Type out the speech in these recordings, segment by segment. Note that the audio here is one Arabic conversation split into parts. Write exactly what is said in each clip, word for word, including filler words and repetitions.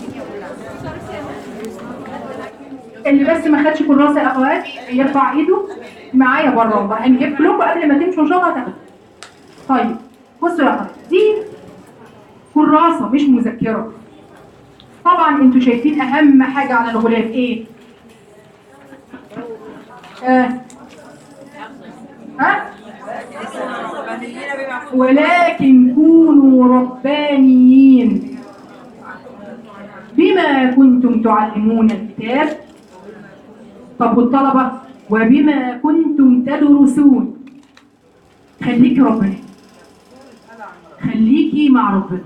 اللي بس ما خدش كراسه يا اخوات يرفع ايده معايا بره والله، هنجيب لكم قبل ما تمشوا ان شاء الله هتاخدوا. طيب بصوا يا اخوات، دي كراسه مش مذكره. طبعا انتوا شايفين اهم حاجه على الغلاف ايه؟ آه. ها؟ ولكن كونوا ربانيين بما كنتم تعلمون الكتاب. طب والطلبة؟ وبما كنتم تدرسون. خليكي ربنا، خليكي مع ربنا،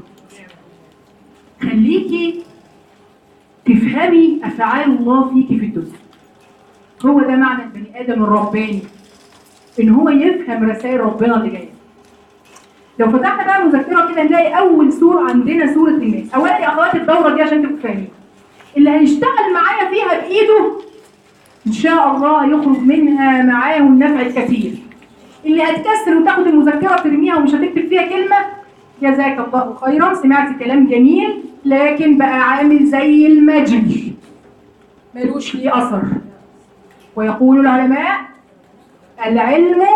خليكي تفهمي أفعال الله فيكي في الدنيا. هو ده معنى البني آدم الرباني، إن هو يفهم رسائل ربنا اللي جاية. لو فتحنا بقى مذكرة كده نلاقي أول سورة عندنا سورة الناس. أولا يا أخوات الدورة دي عشان تبقوا فاهمين، اللي هيشتغل معايا فيها بإيده إن شاء الله يخرج منها معاه النفع الكثير. اللي هتكسر وتاخد المذكرة ترميها ومش هتكتب فيها كلمة، جزاك الله خيرا، سمعت كلام جميل لكن بقى عامل زي المجل ملوش ليه أثر. ويقول العلماء العلم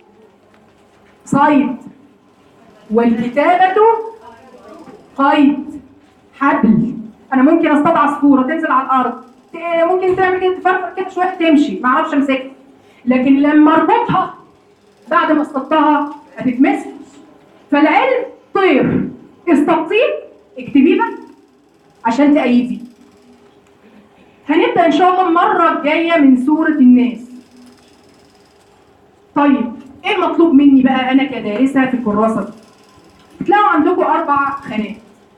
صيد والكتابة قيد حبل. أنا ممكن أصطاد عصفورة تنزل على الأرض، ممكن تعمل كده تفرفر كده شوية تمشي، ما أعرفش أمسكها، لكن لما أربطها بعد ما اصطدتها هتتمسك. فالعلم طير، اصطادتيه اكتبيه بقى عشان تأيديه. هنبدأ إن شاء الله المرة الجاية من سورة الناس. طيب إيه المطلوب مني بقى أنا كدارسة في الكراسة دي؟ تلاقوا عندكم أربع خانات.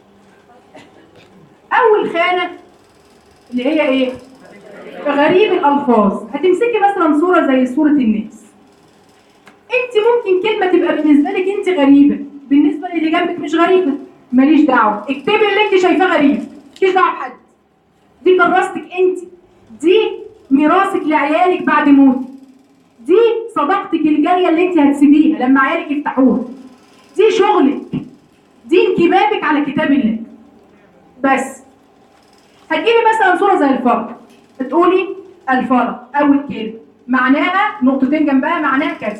أول خانة اللي هي إيه؟ غريب الألفاظ. هتمسكي مثلا صورة زي صورة الناس. أنت ممكن كلمة تبقى بالنسبة لك أنت غريبة، بالنسبة للي جنبك مش غريبة، ماليش دعوة، اكتبي اللي أنت شايفاه غريب، ماليش دعوة بحد. دي كراستك أنت، دي ميراثك لعيالك بعد موتك، دي صداقتك الجارية اللي أنت هتسيبيها لما عيالك يفتحوها، دي شغلك، دي انكبابك على كتاب الله. بس هتجيبي مثلا صورة زي الفلق، بتقولي الفلق أول كلمة معناها نقطتين جنبها معناها كذا.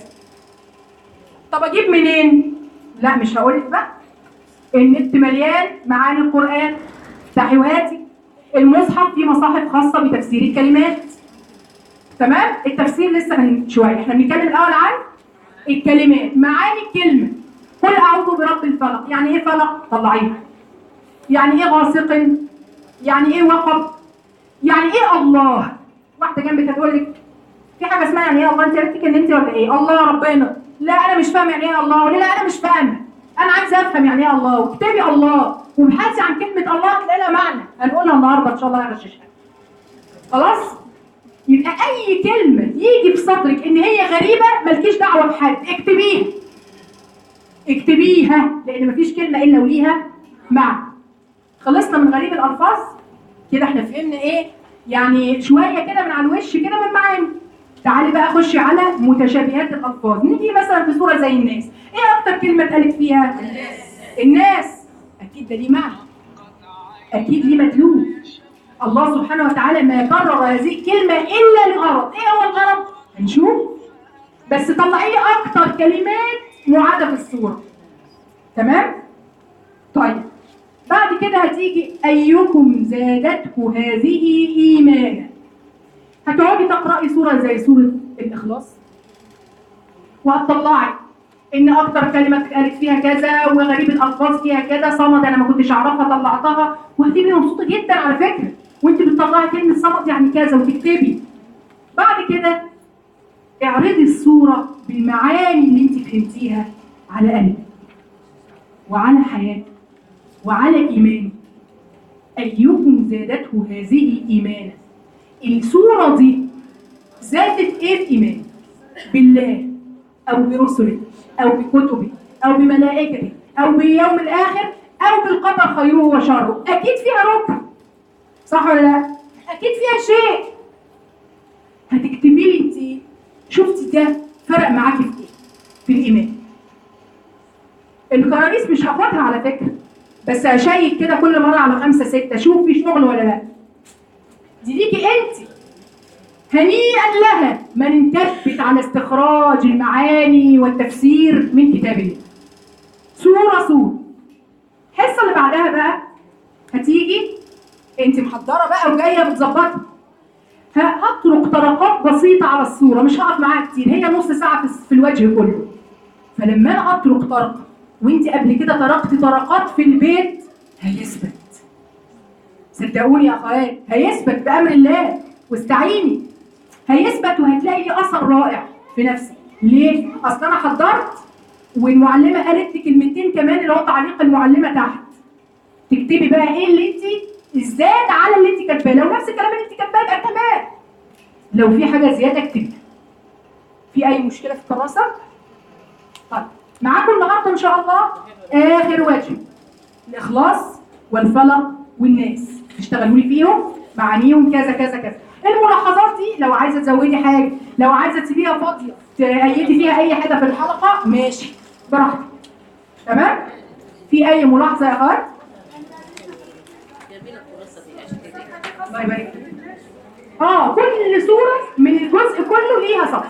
طب أجيب منين؟ لا مش هقولك بقى، النت مليان معاني القرآن، تحوياتي المصحف فيه مصاحف خاصة بتفسير الكلمات. تمام؟ التفسير لسه من شوية، احنا بنتكلم الأول عن الكلمات، معاني الكلمة. قل أعوذ برب الفلق، يعني إيه فلق؟ طلعيها. يعني إيه غاسق؟ يعني إيه وقب؟ يعني إيه الله؟ واحدة جنبك هتقول لك في حاجة اسمها يعني إيه الله؟ أنت عرفتي إن أنت ولا إيه؟ الله ربنا. لا أنا مش فاهم يعني إيه الله، ولا لا أنا مش فاهمة. أنا عايزة أفهم يعني إيه الله، واكتبي الله وابحثي عن كلمة الله هتلاقي لها معنى، هنقولها النهاردة إن شاء الله هغششها. خلاص؟ يبقى أي كلمة يجي في صدرك إن هي غريبة مالكيش دعوة بحد، اكتبيها. اكتبيها لأن مفيش كلمة إلا وليها معنى. خلصنا من غريب الألفاظ كده، احنا فهمنا إيه؟ يعني شوية كده من على الوش كده من معاني. تعالي بقى خشي على متشابهات الألفاظ. نيجي مثلا في صورة زي الناس، إيه أكتر كلمة اتقالت فيها؟ الناس. الناس أكيد ده ليه معنى، أكيد ليه مدلول. الله سبحانه وتعالى ما كرر هذه الكلمة إلا لغرض. إيه هو الغرض؟ هنشوف، بس طلعيه أكتر كلمات معادة في الصورة. تمام؟ طيب بعد كده هتيجي أيكم زادته هذه إيمانا. هتقعدي تقرأي سورة زي سورة الإخلاص وهتطلعي إن أكتر كلمة اتقالت فيها كذا، وغريب الألفاظ فيها كذا، صمد أنا ما كنتش أعرفها طلعتها، وهتبقي مبسوطة جدا على فكرة وأنت بتطلعي كلمة صمد يعني كذا وتكتبي. بعد كده اعرضي الصورة بالمعاني اللي أنت فهمتيها على قلبك وعلى حياتك وعلى إيمانك. أيكم زادته هذه إيمانا. الصورة دي زادت إيه في إيمانك؟ بالله أو برسله أو بكتبه أو بملائكته أو باليوم الآخر أو بالقدر خيره وشره. أكيد فيها ركن، صح ولا لا؟ أكيد فيها شيء. هتكتبي لي أنت شفتي ده فرق معاكي في إيه؟ في الإيمان. الكراريس مش هاخدها على فكرة، بس اشيك كده كل مره على خمسه سته، شوف في شغل ولا لا. دي ليكي انت، هنيئا لها من تثبت على استخراج المعاني والتفسير من كتاب الله. سوره سوره. الحصه اللي بعدها بقى هتيجي انت محضره بقى وجايه بتظبطي، فهطرق طرقات بسيطه على الصوره، مش هقف معاها كتير، هي نص ساعه في الوجه كله. فلما انا اطرق طرقه وانت قبل كده طرقتي طرقات في البيت، هيثبت. صدقوني يا اخوات هيثبت بامر الله، واستعيني. هيثبت وهتلاقي لي اثر رائع في نفسك. ليه؟ اصل انا حضرت والمعلمه قالت لي كلمتين كمان، اللي هو تعليق المعلمه تحت. تكتبي بقى ايه اللي انت الزاد على اللي انت كاتباه، لو نفس الكلام اللي انت كاتباه يبقى تمام. لو في حاجه زياده اكتبي. في اي مشكله في الكراسه؟ طيب معاكم النهارده ان شاء الله اخر واجب، الاخلاص والفلق والناس. تشتغلوا لي فيهم معانيهم كذا كذا كذا. الملاحظات دي لو عايزه تزودي حاجه، لو عايزه تسيبيها فاضيه تأيدي فيها اي حاجه في الحلقه، ماشي براحتك. تمام؟ في اي ملاحظه يا اخوات؟ الله يبارك فيك. اه كل صوره من الجزء كله ليها صفحه.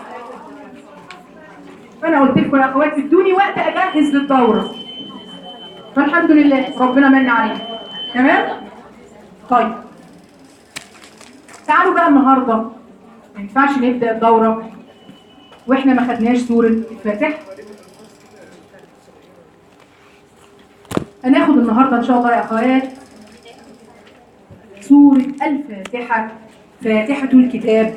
فانا قلت لكم يا اخوات ادوني وقت اجهز للدوره، فالحمد لله ربنا من علينا. تمام؟ طيب تعالوا بقى النهارده، ما ينفعش نبدا الدوره واحنا ما خدناش سوره الفاتحه. هناخد النهارده ان شاء الله يا اخوات سوره الفاتحه، فاتحه الكتاب.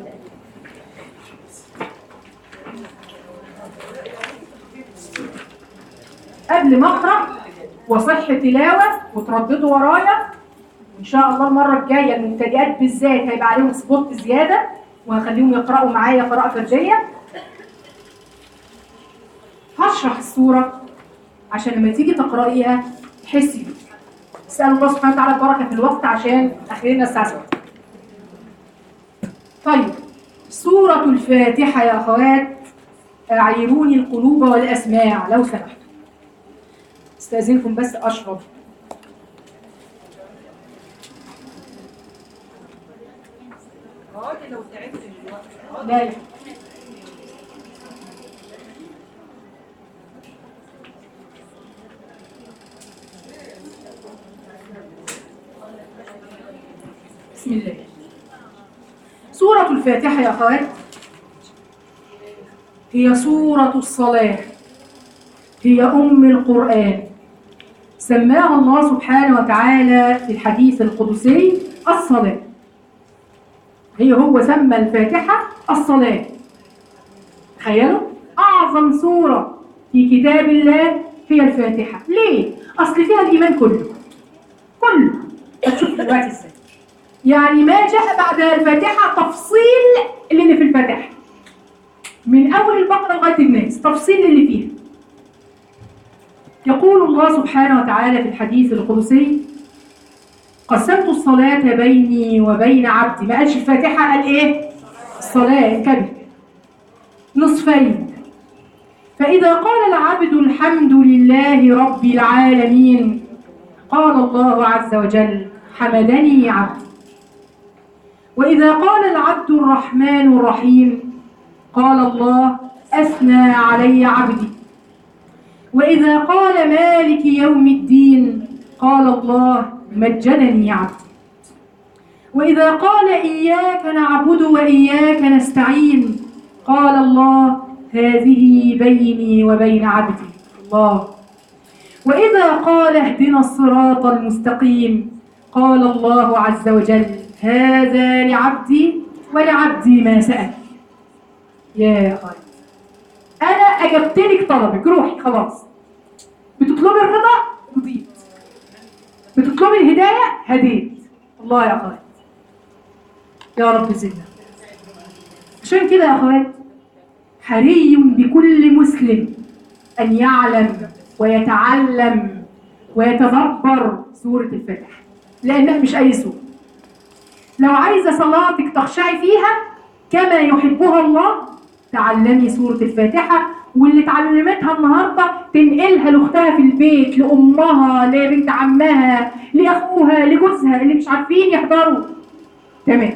قبل ما اقرا وصح تلاوه وترددوا ورايا، وان شاء الله المره الجايه المبتدئات بالذات هيبقى عليهم سبوت زياده، وهخليهم يقراوا معايا قراءه فرديه. هشرح السوره عشان لما تيجي تقرايها تحسي بيها. اسال الله سبحانه وتعالى البركه في الوقت عشان اخرنا الساعه سبعة. طيب سوره الفاتحه يا اخوات، اعيروني القلوب والاسماع لو سمحتوا. استاذنكم بس اشرب. لو تعبت الوقت لا بسم الله. سورة الفاتحة يا أخوات هي سورة الصلاة، هي أم القرآن. سماها الله سبحانه وتعالى في الحديث القدسي الصلاة. هي هو سمى الفاتحة الصلاة. تخيلوا أعظم سورة في كتاب الله هي الفاتحة. ليه؟ أصل فيها الإيمان كله كله. هتشوف دلوقتي ازاي. يعني ما جاء بعد الفاتحة تفصيل اللي في الفاتحة من أول البقرة لغاية الناس، تفصيل اللي فيها. يقول الله سبحانه وتعالى في الحديث القدسي قسمت الصلاة بيني وبين عبدي. ما قالش الفاتحة، قال إيه؟ الصلاة انتبه نصفين. فإذا قال العبد الحمد لله رب العالمين قال الله عز وجل حمدني عبدي. وإذا قال العبد الرحمن الرحيم قال الله أثنى علي عبدي. وإذا قال مالك يوم الدين قال الله مجدني عبدي. وإذا قال إياك نعبد وإياك نستعين قال الله هذه بيني وبين عبدي. الله. وإذا قال اهدنا الصراط المستقيم قال الله عز وجل هذا لعبدي ولعبدي ما سأل. يا خالد أنا أجبت لك طلبك، روحي خلاص. بتطلبي الرضا رضيت، بتطلبي الهداية هديت. الله يا خالد يا رب زدنا. عشان كده يا أخوات حري بكل مسلم أن يعلم ويتعلم ويتدبر سورة الفاتحة، لأنها مش أي سورة. لو عايزة صلاتك تخشعي فيها كما يحبها الله تعلمي سورة الفاتحة واللي اتعلمتها النهارده تنقلها لاختها في البيت، لامها، لبنت عمها، لاخوها، لجوزها اللي مش عارفين يحضروا. تمام.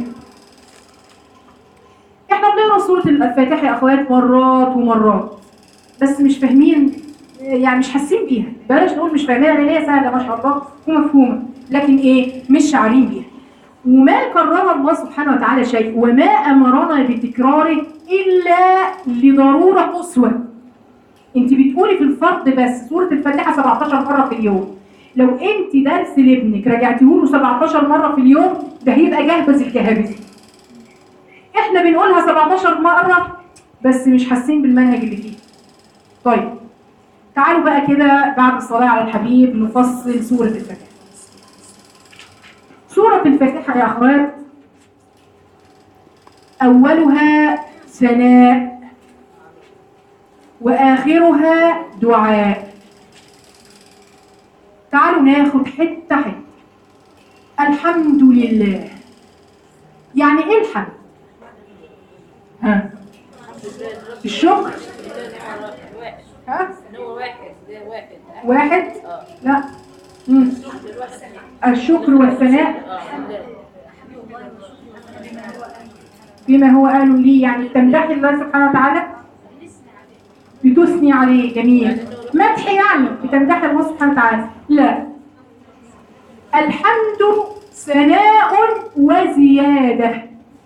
احنا بنقرا سوره الفاتحه يا اخوات مرات ومرات، بس مش فاهمين، يعني مش حاسين بيها. بلاش نقول مش فاهمينها لان هي سهله ما شاء الله ومفهومه، لكن ايه؟ مش شعارين بيها. وما كرر الله سبحانه وتعالى شيء وما امرنا بتكراره الا لضروره قصوى. انت بتقولي في الفرض بس سوره الفاتحه سبعتاشر مره في اليوم، لو انت درس لابنك رجعتيه له سبعتاشر مره في اليوم ده هيبقى جهبذ الكهابذ. احنا بنقولها سبعتاشر مره بس مش حاسين بالمنهج اللي فيه. طيب تعالوا بقى كده بعد الصلاه على الحبيب نفصل سوره الفاتحه. سورة الفاتحة يا أخوات أولها ثناء وآخرها دعاء. تعالوا ناخد حتة حتة. الحمد لله، يعني إيه الحمد؟ ها؟ الشكر؟ ها؟ واحد؟ لا. مم. الشكر والثناء بما هو قالوا لي، يعني تمدحي الله سبحانه وتعالى، بتثني عليه. جميل، مدح يعني بتمدحي الله سبحانه وتعالى. لا، الحمد ثناء وزيادة.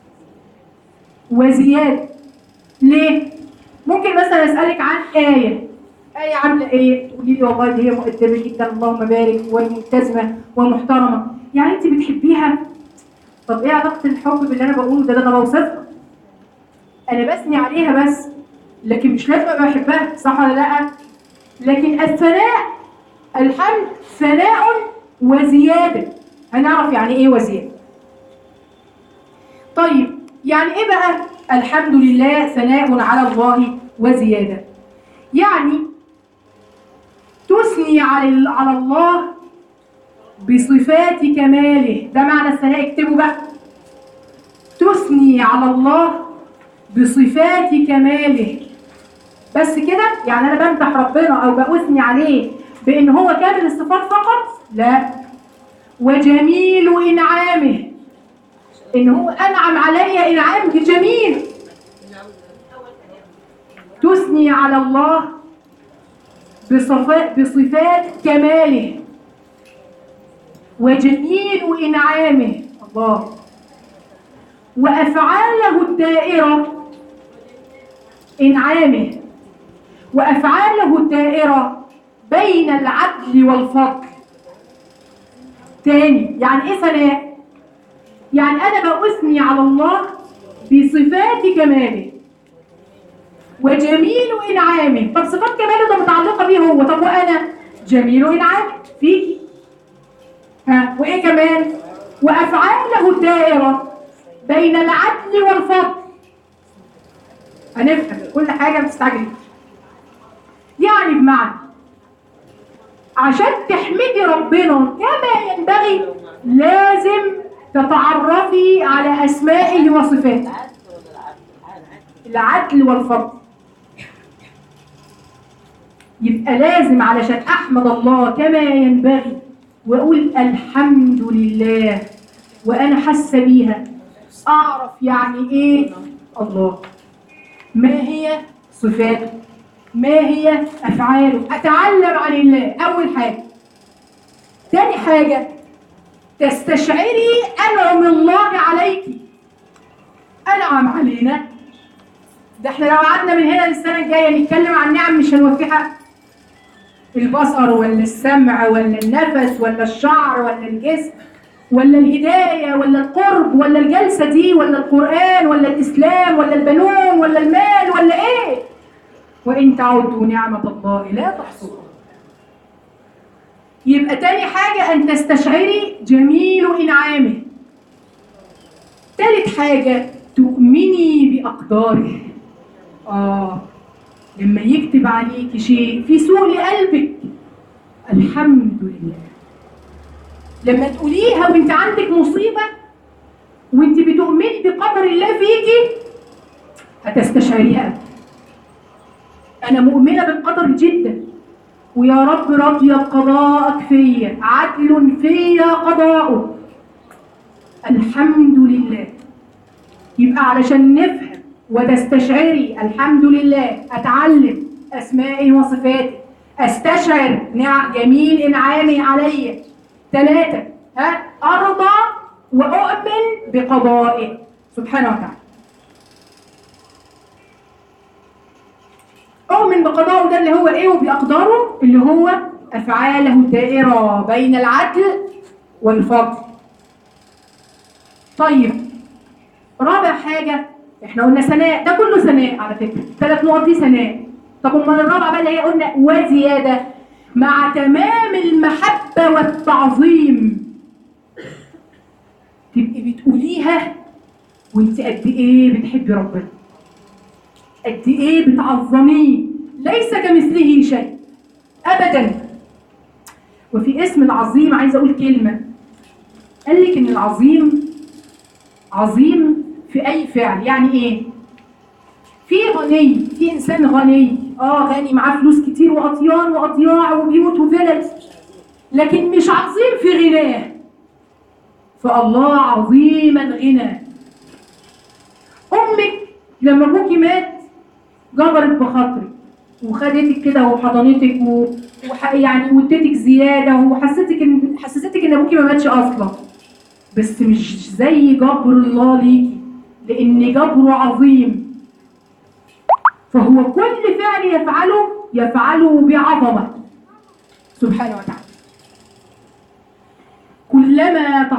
وزيادة ليه؟ ممكن مثلا أسألك عن آية، آية عاملة إيه؟ تقولي لي والله دي هي مؤدبة جدا اللهم بارك وملتزمة ومحترمة، يعني أنت بتحبيها. طب إيه علاقة الحب باللي أنا بقوله ده؟ ده أنا بوصفها، أنا بثني عليها بس، لكن مش لازم أبقى بحبها، صح ولا لأ؟ لكن الثناء، الحمد ثناء وزيادة. هنعرف يعني إيه وزيادة. طيب يعني إيه بقى الحمد لله ثناء على الله وزيادة؟ يعني تثني على على الله بصفات كماله. ده معنى الثناء، اكتبوا بقى. تثني على الله بصفات كماله. بس كده؟ يعني انا بمدح ربنا او بأثني عليه بان هو كامل الصفات فقط؟ لا، وجميل انعامه، ان هو انعم علي انعام جميل. تثني على الله بصفات بصفات كماله وجميل انعامه الله، وافعاله الدائره، انعامه وافعاله الدائره بين العدل والفضل. تاني، يعني ايه ثناء؟ يعني انا بأثني على الله بصفات كماله وجميل انعامه. طب صفات كماله ده متعلقه بيه هو، طب وانا جميل انعامه فيكي. ها، وايه كمان؟ وافعاله الدائره بين العدل والفضل. هنفهم كل حاجه ما تستعجليش. يعني بمعنى عشان تحمدي ربنا كما ينبغي لازم تتعرفي على اسمائه وصفاته، العدل والفضل. يبقى لازم علشان احمد الله كما ينبغي واقول الحمد لله وانا حاسه بيها، اعرف يعني ايه الله، ما هي صفاته، ما هي افعاله، اتعلم عن الله. اول حاجه. تاني حاجه، تستشعري انعم الله عليك. انعم علينا، ده احنا لو قعدنا من هنا للسنه الجايه نتكلم عن نعم مش هنوفي حق. البصر ولا السمع ولا النفس ولا الشعر ولا الجسم ولا الهدايه ولا القرب ولا الجلسه دي ولا القران ولا الاسلام ولا البنون ولا المال ولا ايه؟ وان تعدوا نعمه الله لا تحصوها. يبقى تاني حاجه ان تستشعري جميل انعامه. تالت حاجه تؤمني باقداره. اه لما يكتب عليك شيء في سوء لقلبك، الحمد لله. لما تقوليها وانت عندك مصيبة وانت بتؤمني بقدر الله فيكي هتستشعريها. أنا مؤمنة بالقدر جدا، ويا رب راضية بقضاءك فيا، عدل فيا قضاؤك، الحمد لله. يبقى علشان نفهم وتستشعري الحمد لله، أتعلم أسمائي وصفاتي، أستشعر نعم جميل إنعامي علي. ثلاثة، ها أرضى وأؤمن بقضائه سبحانه وتعالى. أؤمن بقضائه ده اللي هو إيه وبأقداره، اللي هو أفعاله الدائرة بين العدل والفضل. طيب رابع حاجة، احنا قلنا ثناء، ده كله ثناء على فكرة، ثلاث نقط دي ثناء. طب امال الرابعة بقى اللي هي قلنا وزيادة، مع تمام المحبة والتعظيم، تبقي بتقوليها وانت قد ايه بتحبي ربنا، قد ايه بتعظميه، ليس كمثله شيء ابدا. وفي اسم العظيم عايزه اقول كلمه، قال لك ان العظيم عظيم في اي فعل. يعني ايه؟ في غني، في انسان غني، اه غني معاه فلوس كتير واطيان واضياع وبيوت وفلل، لكن مش عظيم في غناه. فالله عظيم الغنى. امك لما ابوكي مات جبرت بخاطرك وخدتك كده وحضنتك و... وح... يعني وادتك زياده وحسيتك ان حسستك ان ابوكي ما ماتش اصلا، بس مش زي جبر الله ليكي، لان جبره عظيم. فهو كل فعل يفعله يفعله بعظمه سبحانه وتعالى. كلما